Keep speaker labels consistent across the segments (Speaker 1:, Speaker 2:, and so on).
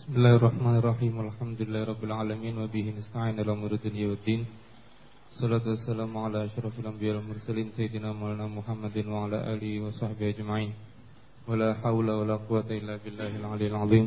Speaker 1: Bismillahirrahmanirrahim. Alhamdulillahirabbil alamin wa bihi nasta'in ala umuri dunya waddin. Shalatu wassalamu ala asyrafil anbiya'i wal mursalin sayyidina Maulana Muhammadin wa ala alihi wa sahbihi ajma'in. Wala haula wala quwwata illa billahil aliyyil azim.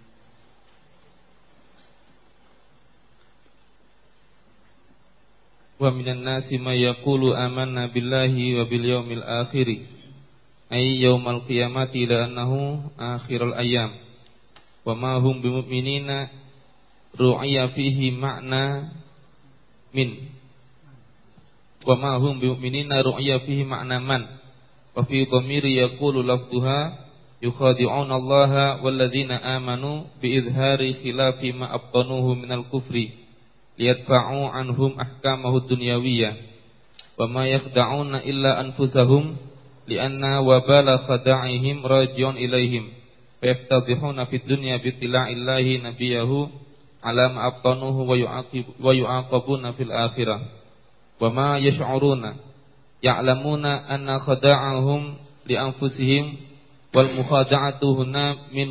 Speaker 1: Wa minan nasi may yaqulu amanna billahi wa bil yaumil akhir ay yaumal qiyamati la annahu akhirul ayyam. Wa ma hum bimu'minina ru'ya fihi ma'na min wa ma hum bimu'minina ru'ya fihi ma'na man wa fi dhamiri yaqulu lafduha yukhadi'una Allaha walladzina amanu bi izhari khilafi ma abtanuhu minal kufri liyadfa'u anhum ahkamahu dunyawiyyah wa ma yakhda'una illa anfusahum li'anna wabala khada'ihim raji'un ilaihim fayaftadhihuna fid dunya bittila'illahi nabiyahu ala ma abtanuhu wa yu'aqabuna fil akhirah wa ma yash'uruna ya'lamuna anna khada'ahum li anfusihim wal mukhada'atu huna min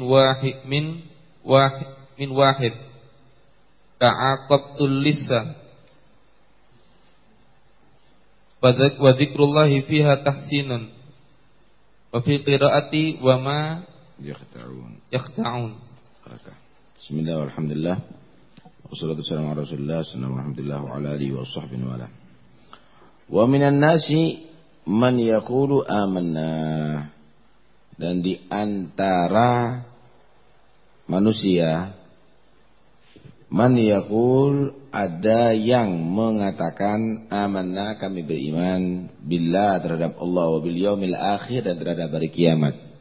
Speaker 1: wahid ka'aqabtul lisan wa dzikrullahi fiha tahsinun wa fi qiraati wa ma yakhta'un.
Speaker 2: Bismillah walhamdulillah wassalatu wassalamu ala rasulillah sallallahu alhamdulillah wa ala alihi wa sahbihi wa ala. Wa minan nasi man yaqulu amanna, dan di antara manusia man yaqul, ada yang mengatakan amanna, kami beriman billah, terhadap Allah, wa bil yaumil akhir, dan terhadap hari kiamat.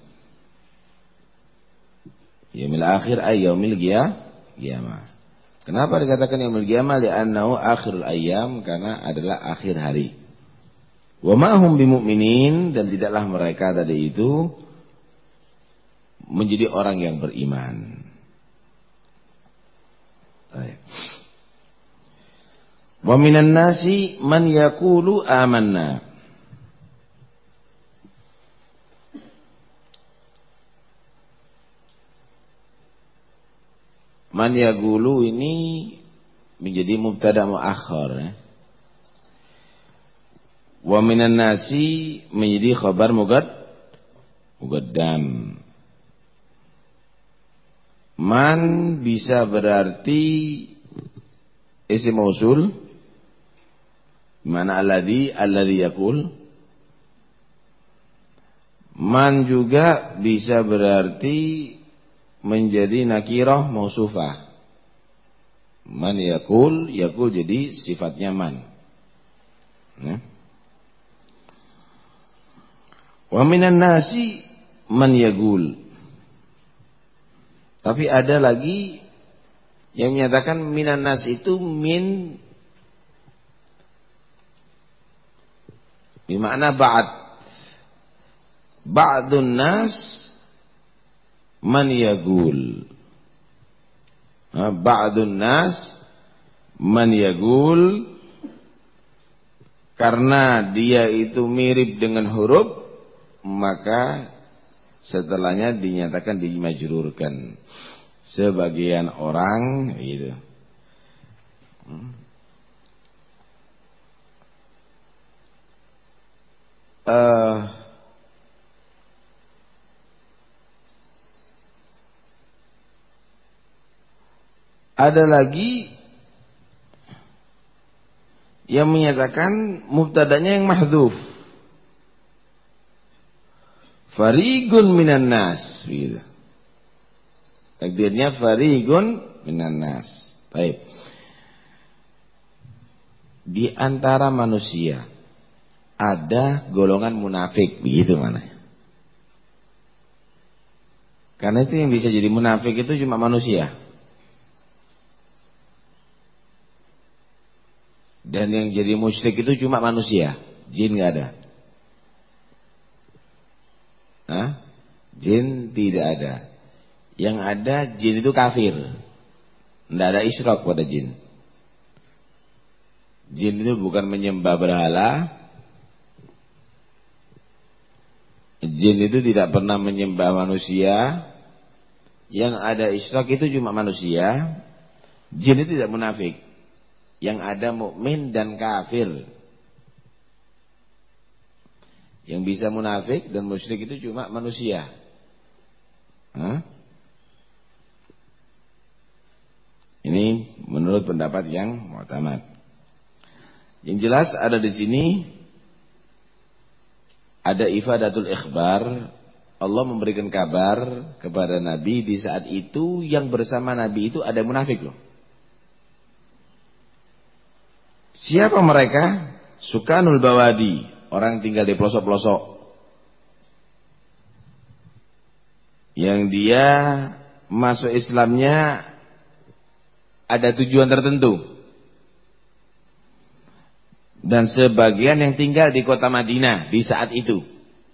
Speaker 2: Yaumil akhir ay yaumil qiyamah. Kenapa dikatakan yaumil qiyamah? Li'annahu akhirul ayyam, karena adalah akhir hari. Wa ma hum bimu'minin, dan tidaklah mereka tadi itu menjadi orang yang beriman. Wa minan nasi man yaqulu amanna. Man yaqulu ini menjadi mubtada muakhar, ya. Wa minan nasi menjadi khabar muqaddam. Man bisa berarti isim mausul, mana alladhi yaqul. Man juga bisa berarti menjadi nakirah mausufah. Man yaqul jadi sifatnya man. Wa minan nasi man yaqul. Tapi ada lagi yang menyatakan minan nas itu min bermakna ba'dun nas man yaqul. Ba'dun nas man yaqul, karena dia itu mirip dengan huruf, maka setelahnya dinyatakan dimajrurkan. Sebagian orang gitu. Ada lagi yang menyatakan mubtadanya yang mahdzuf. Farigun minan nas, gitu. Takdirnya farigun minan nas. Baik. Di antara manusia ada golongan munafik, begitu mana? Karena itu yang bisa jadi munafik itu cuma manusia. Dan yang jadi musyrik itu cuma manusia, jin nggak ada. Jin tidak ada. Yang ada jin itu kafir. Tidak ada isyrak pada jin. Jin itu bukan menyembah berhala. Jin itu tidak pernah menyembah manusia. Yang ada isyrak itu cuma manusia, jin itu tidak munafik. Yang ada mukmin dan kafir. Yang bisa munafik dan musyrik itu cuma manusia. Ini menurut pendapat yang mu'tamad. Yang jelas ada di sini ada ifadatul ikhbar. Allah memberikan kabar kepada Nabi di saat itu yang bersama Nabi itu ada munafik loh. Siapa mereka? Sukanul bawadi, orang tinggal di pelosok-pelosok. Yang dia masuk Islamnya ada tujuan tertentu. Dan sebagian yang tinggal di kota Madinah di saat itu.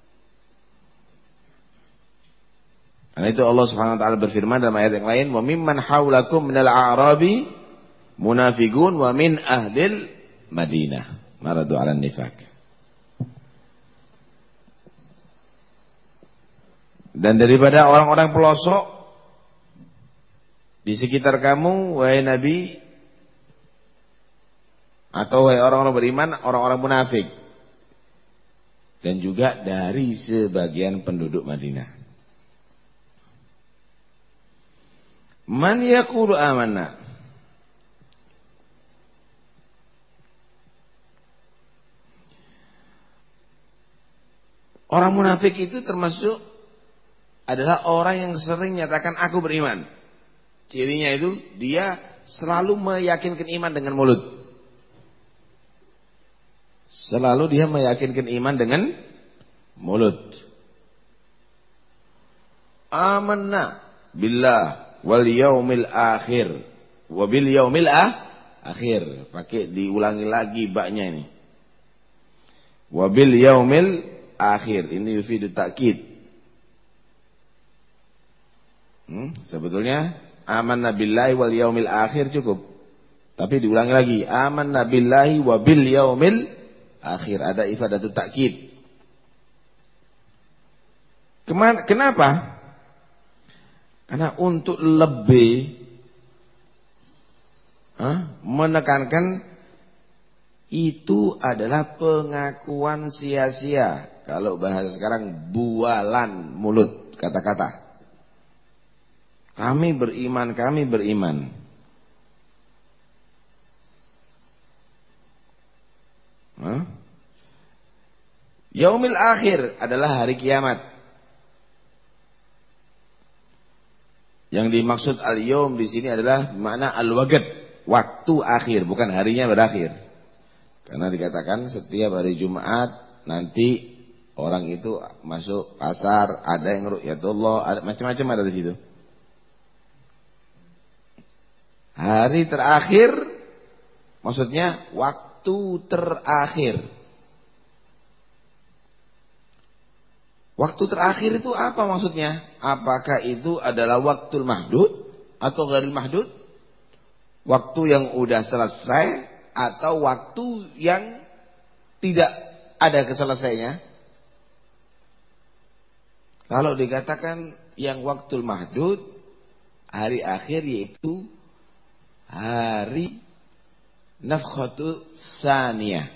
Speaker 2: Karena itu Allah Subhanahu wa taala berfirman dalam ayat yang lain, "Wa mimman haulakum minal a'rabi munafiqun wa min ahlil Madinah maradu 'alan nifaq." Dan daripada orang-orang pelosok di sekitar kamu, wahai Nabi, atau wahai orang-orang beriman, orang-orang munafik. Dan juga dari sebagian penduduk Madinah. Man yaqulu amanna. Orang munafik itu termasuk adalah orang yang sering menyatakan aku beriman. Cirinya itu dia selalu meyakinkan iman dengan mulut. Selalu dia meyakinkan iman dengan mulut. Amanna billah wal yaumil akhir wa bil yaumil akhir. Pakai diulangi lagi baknya ini. Wa bil yaumil akhir. Ini yufidu takkid. Sebetulnya amanna billahi wal yaumil akhir cukup. Tapi diulangi lagi. Amanna billahi wa bil yaumil akhir, ada ifadatul takkid. Kenapa? Karena untuk lebih menekankan itu adalah pengakuan sia-sia. Kalau bahasa sekarang bualan mulut kata-kata. Kami beriman, kami beriman. Yaumil akhir adalah hari kiamat. Yang dimaksud al-yaum di sini adalah makna al-waqt, waktu akhir, bukan harinya berakhir. Karena dikatakan setiap hari Jumat nanti orang itu masuk pasar, ada yang ru'yatullah, ada macam-macam ada di situ. Hari terakhir maksudnya waktu terakhir. Waktu terakhir itu apa maksudnya? Apakah itu adalah waktu mahdud atau ghairil mahdud? Waktu yang udah selesai atau waktu yang tidak ada keselesainya? Kalau dikatakan yang waktu mahdud, hari akhir yaitu hari nafkhatu tsaniyah.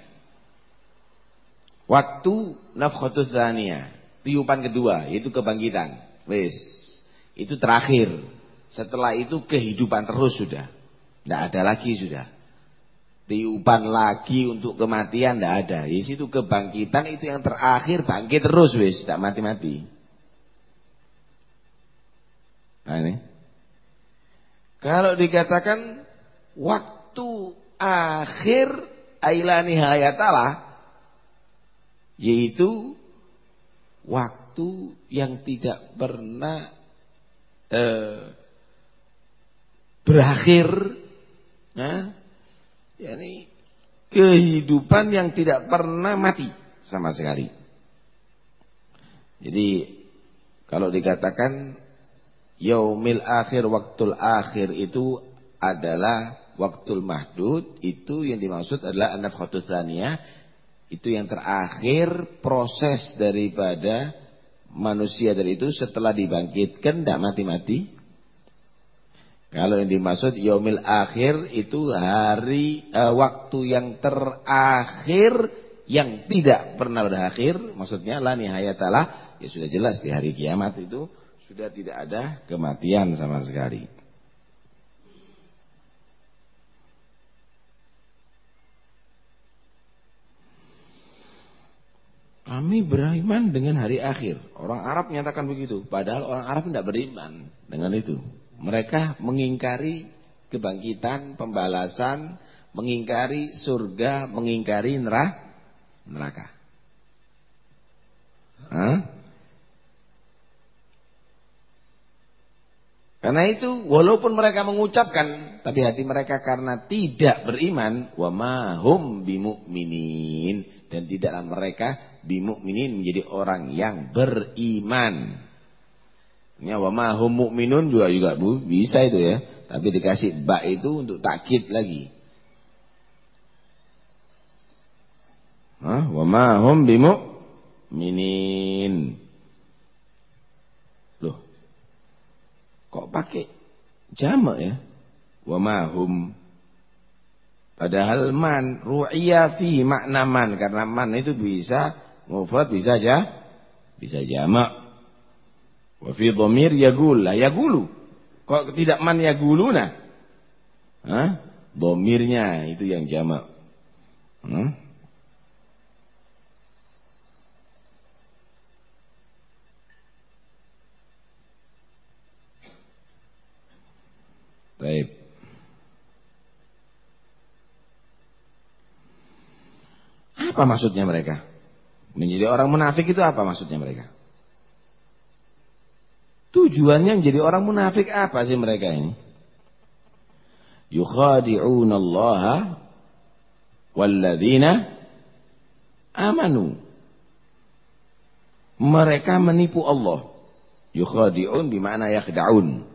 Speaker 2: Waktu nafkhatu tsaniyah. Tiupan kedua, yaitu kebangkitan. Wis, itu terakhir. Setelah itu kehidupan terus sudah. Tidak ada lagi sudah. Tiupan lagi untuk kematian tidak ada. Di situ kebangkitan itu yang terakhir, bangkit terus wis, tidak mati-mati. Nah ini. Kalau dikatakan waktu akhir ila nihayatalah, yaitu waktu yang tidak pernah berakhir, yakni kehidupan yang tidak pernah mati sama sekali. Jadi kalau dikatakan yaumil akhir, waktul akhir itu adalah waktul mahdud, itu yang dimaksud adalah an-nafkhatus tsaniyah. Itu yang terakhir proses daripada manusia dari itu setelah dibangkitkan tidak mati-mati, Kalau yang dimaksud yaumil akhir itu hari waktu yang terakhir yang tidak pernah berakhir, maksudnya la nihayatalah, ya sudah jelas di hari kiamat itu sudah tidak ada kematian sama sekali. Kami beriman dengan hari akhir. Orang Arab menyatakan begitu, padahal orang Arab tidak beriman dengan itu. Mereka mengingkari kebangkitan, pembalasan, mengingkari surga, mengingkari neraka. Karena itu walaupun mereka mengucapkan, tapi hati mereka karena tidak beriman, wa ma hum bimu'minin, dan tidaklah mereka bimu'minin menjadi orang yang beriman. Ya, wa ma hum mu'minun juga bisa itu ya, tapi dikasih ba itu untuk takkid lagi. Wa ma hum bimu'minin. Loh, kok pakai jamak ya? Wa ma hum. Padahal man ru'ya fi makna man, karena man itu bisa mufrad bisa jamak. Wa fi dhamir yagul, yagulu. Kok tidak man yaguluna? Dhamirnya itu yang jamak. Baik. Apa maksudnya mereka? Menjadi orang munafik itu apa maksudnya mereka? Tujuannya menjadi orang munafik apa sih mereka ini? Yukhadi'una Allah walladzina amanu. Mereka menipu Allah. Yukhadi'un bermakna yakhda'un.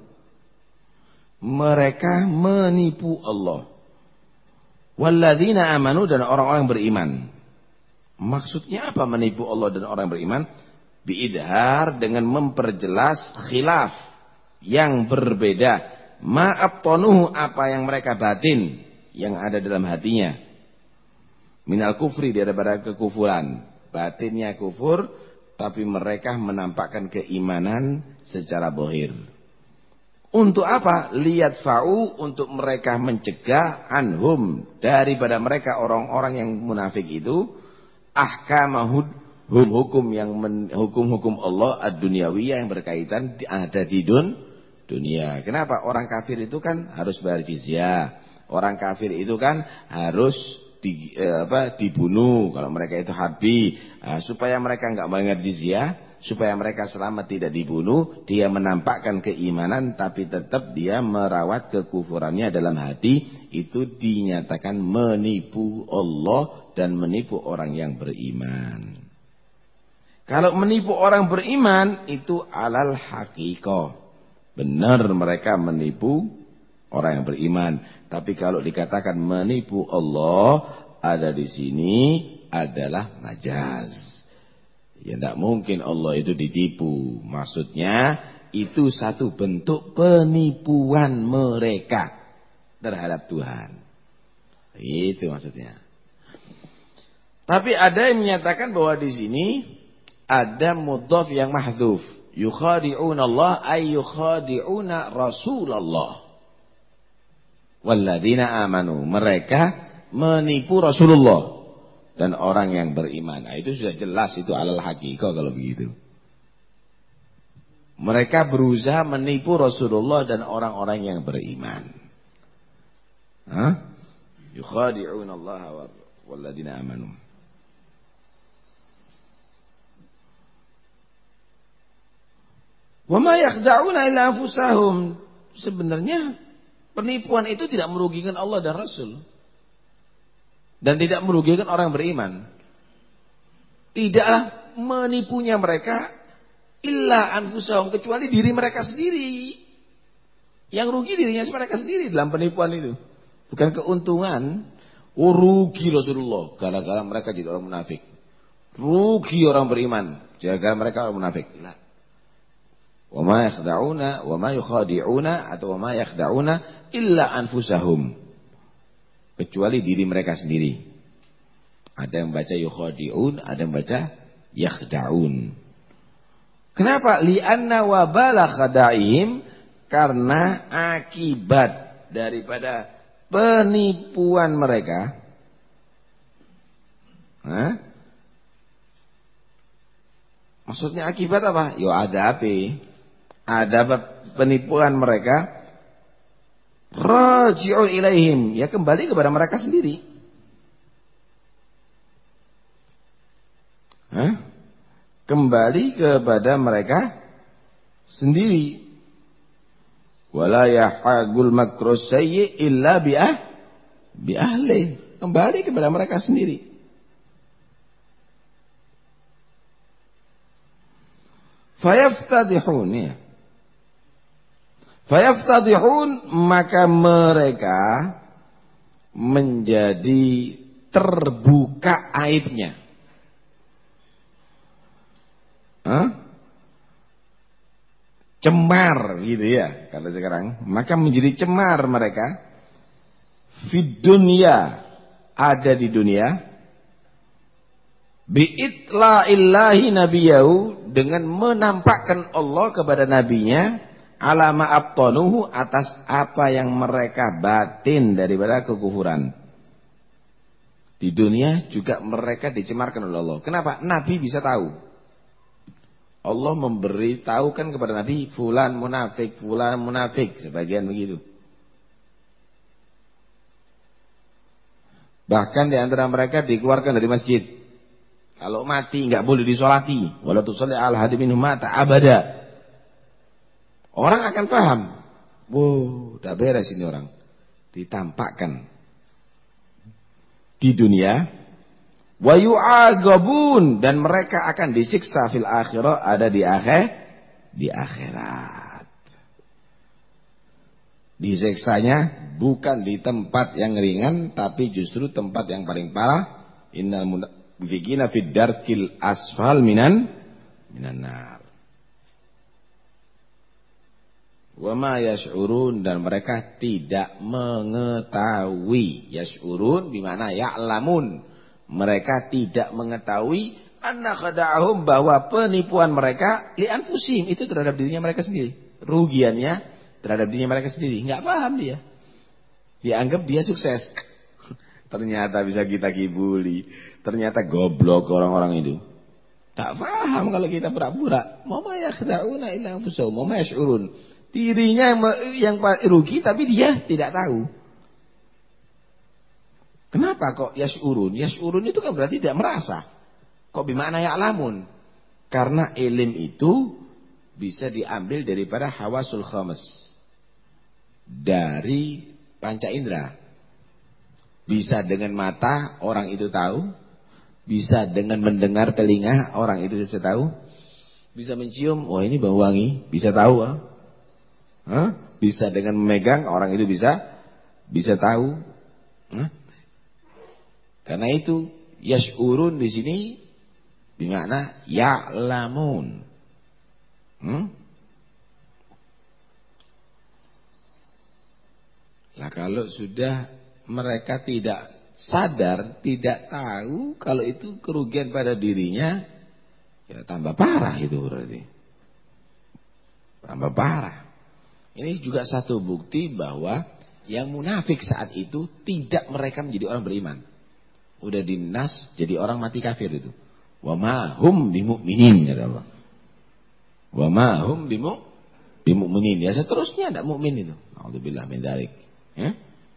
Speaker 2: Mereka menipu Allah. Walladzina amanu, dan orang-orang beriman. Maksudnya apa menipu Allah dan orang beriman? Biidhar, dengan memperjelas khilaf yang berbeda, ma'abtanuhu, apa yang mereka batin yang ada dalam hatinya, minal kufri, daripada kekufuran. Batinnya kufur, tapi mereka menampakkan keimanan secara zahir. Untuk apa? Liyadfa'u, untuk mereka mencegah anhum, daripada mereka orang-orang yang munafik itu, ahkamahud, hukum-hukum Allah ad-dunyawiyah yang berkaitan ada di dunia. Kenapa? Orang kafir itu kan harus bayar jizyah. Orang kafir itu kan harus dibunuh kalau mereka itu harbi. Supaya mereka enggak bayar jizyah, supaya mereka selamat tidak dibunuh, dia menampakkan keimanan tapi tetap dia merawat kekufurannya dalam hati, itu dinyatakan menipu Allah dan menipu orang yang beriman. Kalau menipu orang beriman itu alal haqiqah. Benar mereka menipu orang yang beriman. Tapi kalau dikatakan menipu Allah, ada di sini adalah majaz. Ya tidak mungkin Allah itu ditipu. Maksudnya itu satu bentuk penipuan mereka terhadap Tuhan. Itu maksudnya. Tapi ada yang menyatakan bahwa di sini ada mudhaf yang mahdzuf. Yukhadi'una Allah ay yukhadi'una Rasulullah. Walladzina amanu. Mereka menipu Rasulullah dan orang yang beriman. Nah, itu sudah jelas, itu alal haqiqah kalau begitu. Mereka berusaha menipu Rasulullah dan orang-orang yang beriman. Yukhadi'una Allah walladzina amanu. Wa ma yakhda'una illa anfusahum. Sebenarnya penipuan itu tidak merugikan Allah dan Rasul. Dan tidak merugikan orang beriman. Tidaklah menipunya mereka illa anfusahum, kecuali diri mereka sendiri. Yang rugi dirinya mereka sendiri dalam penipuan itu. Bukan keuntungan. Rugi Rasulullah gara-gara mereka jadi orang munafik. Rugi orang beriman gara-gara mereka orang munafik. Nah, Wa ma yakhda'una wa ma yukhadi'una atau wa ma yakhda'una illa anfusahum. Kecuali diri mereka sendiri. Ada yang baca yukhadi'un, ada yang baca yakhda'un. Kenapa? Li'anna wabala khada'ihim, karena akibat daripada penipuan mereka. Maksudnya akibat apa? Yo ada apa? Ada penipuan mereka. Raji'un ilaihim, ya kembali kepada mereka sendiri. Kembali kepada mereka sendiri. Wala yahagul makrus sayyi illa bi ahli. Kembali kepada mereka sendiri. Fayaftadihun, ya. Fayaftadihun, maka mereka menjadi terbuka aibnya. Cemar gitu ya kalau sekarang, maka menjadi cemar mereka fid dunya, ada di dunia, bi'itla'illahi nabiyahu, dengan menampakkan Allah kepada nabinya, alama abtanuhu, atas apa yang mereka batin daripada kekufuran. Di dunia juga mereka dicemarkan oleh Allah. Kenapa? Nabi bisa tahu. Allah memberi tahu kan kepada Nabi, fulan munafik, sebagian begitu. Bahkan di antara mereka dikeluarkan dari masjid. Kalau mati enggak boleh disolati. Wala tusalli ala ahadin minhum mata abada. Orang akan paham. Wow, tak beres ini orang. Ditampakkan di dunia. Wa yu'agabun, dan mereka akan disiksa fil akhirah, ada di akhirat. Disiksanya bukan di tempat yang ringan, tapi justru tempat yang paling parah. Innal munafiqina fid darkil asfal minan nar. Wa ma yash'urun, dan mereka tidak mengetahui. Yash'urun bimana ya'lamun. Mereka tidak mengetahui anna khada'ahum, bahwa penipuan mereka li anfusihim, itu terhadap dirinya mereka sendiri. Rugiannya terhadap dirinya mereka sendiri. Enggak paham dia. Dianggap dia sukses. Ternyata bisa kita kibuli. Ternyata goblok orang-orang itu. Tak paham kalau kita pura-pura. Mama yakhda'una illa anfusahum, mama yash'urun. Dirinya yang rugi tapi dia tidak tahu. Kenapa kok yash'urun? Yash'urun itu kan berarti tidak merasa. Kok bimana ya'lamun? Karena ilim itu bisa diambil daripada hawasul khamas. Dari panca indera. Bisa dengan mata orang itu tahu. Bisa dengan mendengar telinga orang itu bisa tahu. Bisa mencium, oh ini bau wangi, bisa tahu. Bisa dengan memegang orang itu bisa tahu. Karena itu yash'urun di sini bermakna ya'lamun. Lah kalau sudah mereka tidak sadar, tidak tahu kalau itu kerugian pada dirinya, ya tambah parah itu berarti. Tambah parah. Ini juga satu bukti bahwa yang munafik saat itu tidak mereka menjadi orang beriman. Udah dinas jadi orang mati kafir itu. Wa ma hum bimu'minin, kata Allah. Wa ma hum bimu'minin. Ya seterusnya tidak mukmin itu. A'udzubillah min dzalik. Ya.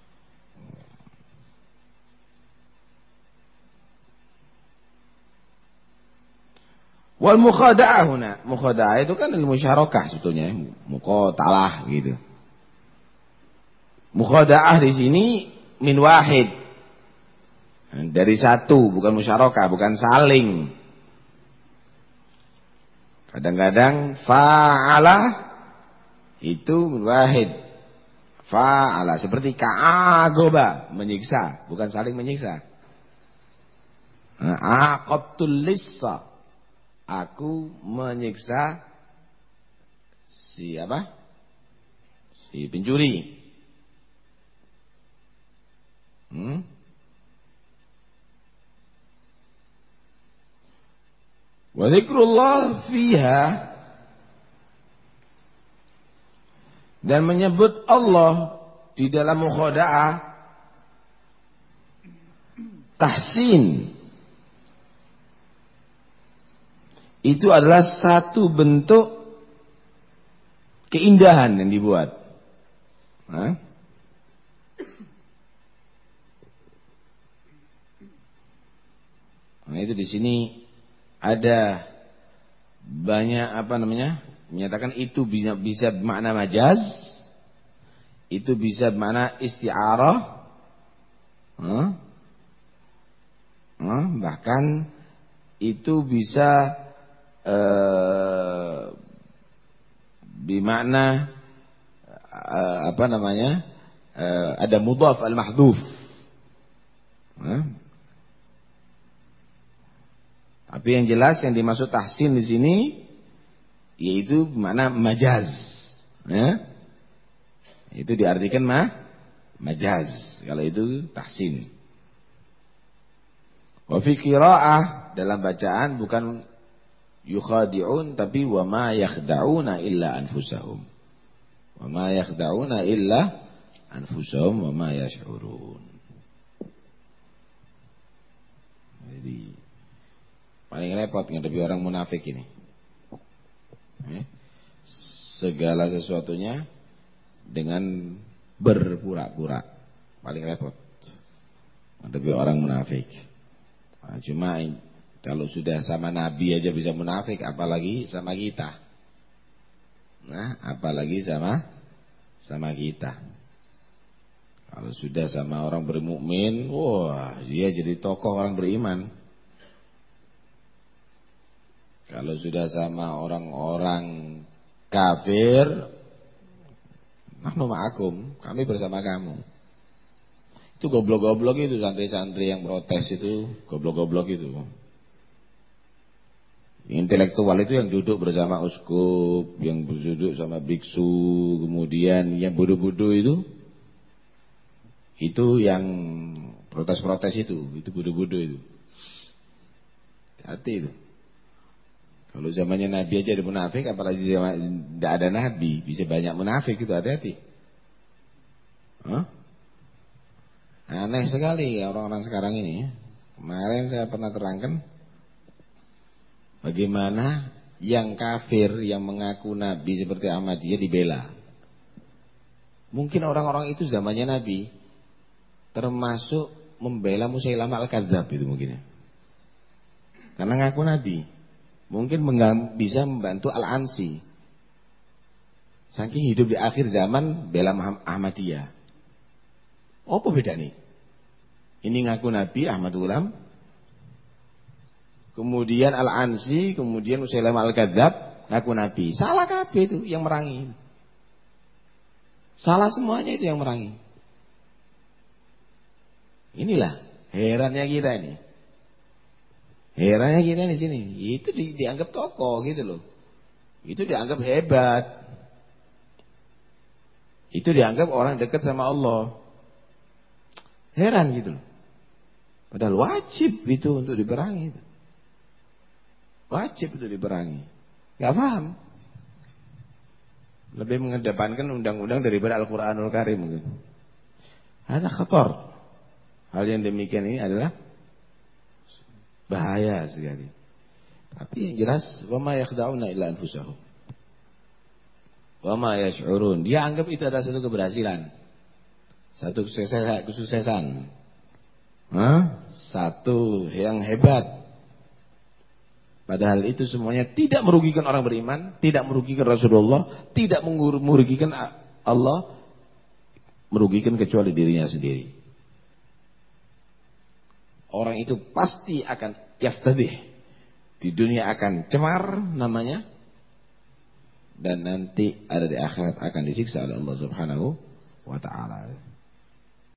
Speaker 2: Wal mukhada'ah huna. Mukhada'ah itu kan al-musyarakah sebetulnya, muqatalah gitu. Mukhada'ah di sini min wahid. Dari satu, bukan musyarakah, bukan saling. Kadang-kadang fa'ala itu min wahid. Fa'ala seperti ka'agoba, menyiksa, bukan saling menyiksa. Aqabtul lissa, aku menyiksa Si apa? Si pencuri. Wa dzikrullah fiha, dan menyebut Allah di dalam mukhada'ah, tahsin, itu adalah satu bentuk keindahan yang dibuat. Nah, itu di sini ada banyak menyatakan itu bisa makna majaz, itu bisa makna isti'arah, bahkan itu bisa bermakna ada mudhaf al-mahdhuf. Tapi yang jelas yang dimaksud tahsin di sini yaitu makna majaz. Itu diartikan majaz kalau itu tahsin. Wa fi qiraa'ah, dalam bacaan bukan yukhadi'un tapi wa ma yakhda'una illa anfusahum. Wa ma yakhda'una illa anfusahum wa ma yash'urun. Jadi paling repot ngadepi orang munafik ini. Segala sesuatunya dengan berpura-pura. Paling repot ngadepi orang munafik. Nah, cuma kalau sudah sama Nabi aja bisa munafik, apalagi sama kita. Nah, apalagi sama kita. Kalau sudah sama orang bermukmin, wah, dia jadi tokoh orang beriman. Kalau sudah sama orang-orang kafir, nahnu ma'akum, kami bersama kamu. Itu goblok-goblok itu, santri-santri yang protes itu, goblok-goblok itu. Intelektual itu yang duduk bersama uskup, yang duduk sama biksu, kemudian yang bodoh-bodoh itu yang protes-protes itu bodoh-bodoh itu. Hati itu. Kalau zamannya Nabi aja ada munafik, apalagi zaman tidak ada Nabi, bisa banyak munafik itu, hati-hati. Aneh sekali orang-orang sekarang ini. Kemarin saya pernah terangkan bagaimana yang kafir yang mengaku Nabi seperti Ahmadiyah dibela. Mungkin orang-orang itu zamannya Nabi termasuk membela Musailamah al-Kadzab itu mungkin. Karena ngaku Nabi. Mungkin bisa membantu Al-Ansi. Saking hidup di akhir zaman bela Ahmadiyah. Apa beda nih? Ini ngaku Nabi Ahmad Ulam, kemudian Al-Ansi, kemudian Musailamah al-Kadzab ngaku Nabi. Salah kabeh itu yang merangi. Salah semuanya itu yang merangi. Inilah herannya kita ini. Herannya kita di sini. Itu dianggap tokoh gitu loh. Itu dianggap hebat. Itu dianggap orang dekat sama Allah. Heran gitu loh. Padahal wajib itu untuk diperangi. Wajib itu diperangi. Gak paham. Lebih mengedepankan undang-undang daripada Al-Quranul Karim mungkin. Ada khatar. Hal yang demikian ini adalah bahaya sekali. Tapi yang jelas, wa ma yakhda'una illa anfusahum. Wa ma yash'urun. Dia anggap itu adalah satu keberhasilan. Satu kesuksesan. Satu yang hebat. Padahal itu semuanya tidak merugikan orang beriman, tidak merugikan Rasulullah, tidak merugikan Allah, merugikan kecuali dirinya sendiri. Orang itu pasti akan yaftadih. Di dunia akan cemar namanya. Dan nanti ada di akhirat akan disiksa oleh Allah Subhanahu wa ta'ala.